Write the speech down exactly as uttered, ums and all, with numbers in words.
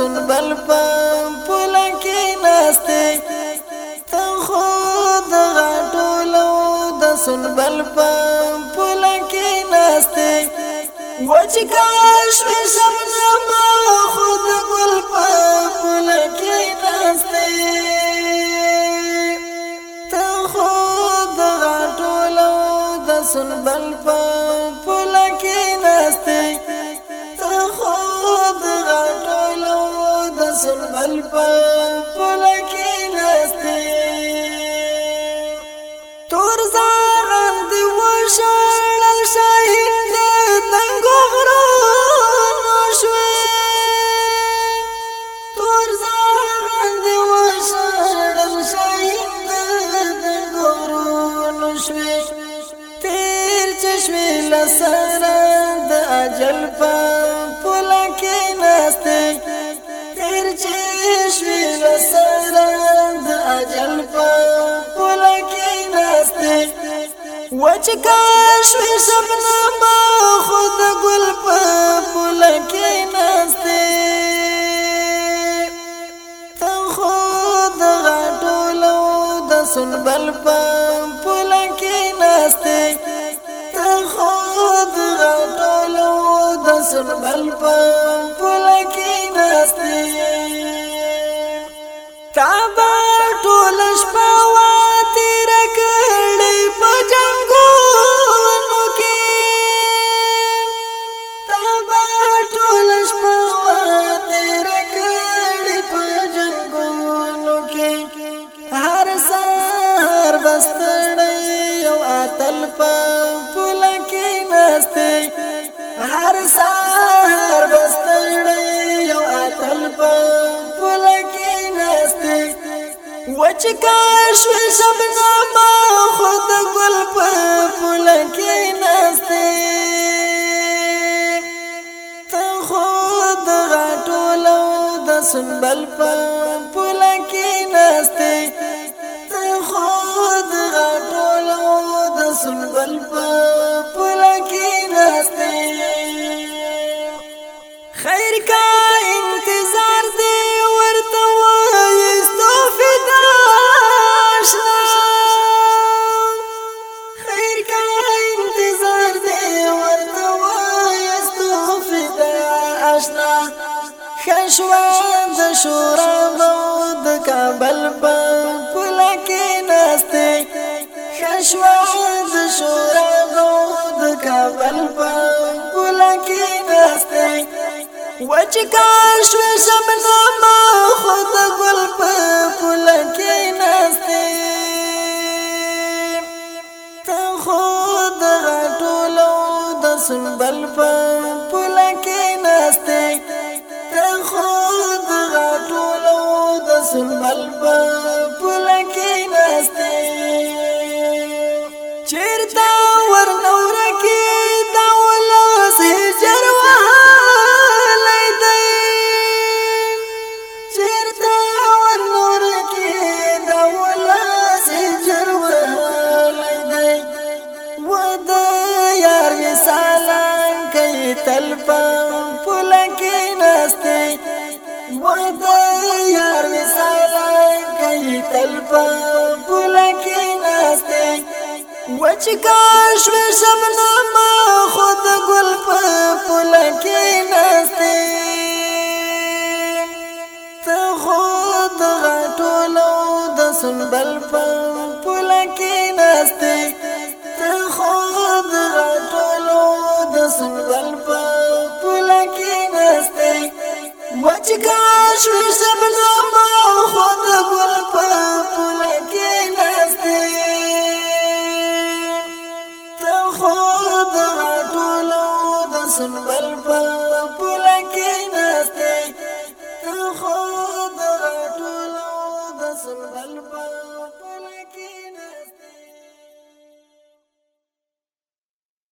سنبل په پوله کې ناسته ته خود غټولو د سنبل په پوله کې ناسته وچ کاش په شبنم خود ګل په پوله کې ناسته ته خود غټولو د سنبل په پوله کې ناسته ته خود غټولو د سنبل په پوله کې ناسته تور زاغان دی وشړل شاهین د دنګو غرونو شوې تور زاغان دی وشړل شاهین د دنګو غرونو شوې تیر چشمې لسره د اجل په پوله کې ناسته تیر چشمې لسره د اجل په پوله کې ناسته وچ کاش وی شبنم خود ګل په پوله کې ناسته ته خود غټولو د سنبل په پوله کې ناسته ته خود غټولو د سنبل په پوله کې ناسته تا به ټوله شپه تیره کړې په جنګونو کې تا به ټوله شپه تیره کړې په جنګونو کې هر سهار به ستړی یو اتل په پوله کې ناسته هر سهار به ستړی یو اتل په پوله کې ناسته وچ کاش وی شبنم خود ګل په پوله کې ناسته ته خود غټولو د سنبل په پوله کې ناسته ته خود غټولو د سنبل په پوله کې ناسته خیر کا انتظار دی ورته وایستو فداشنا خیر کا انتظار دی ورته وایستو فداشنا خشوا د شورا د کابل په پوله کې ناسته خشوا د شورا د کابل په پوله کې ناسته وچ کاش وی شبنم خود ګل په پوله کې ناسته ته خود غټولو د سنبل په پوله کې ناسته ته خود غټولو د سنبل په پوله کې ناسته چیرته ورنور کې دا ولاس هجر وهالی دی چیرته ورنور کې دا ولاس هجر وهالی دی و د یار مثالان کوي تل په پوله کې ناسته و د یار مثالان کوي تل په پوله کې ناسته وچ کاش وی شبنم خود ګل په پوله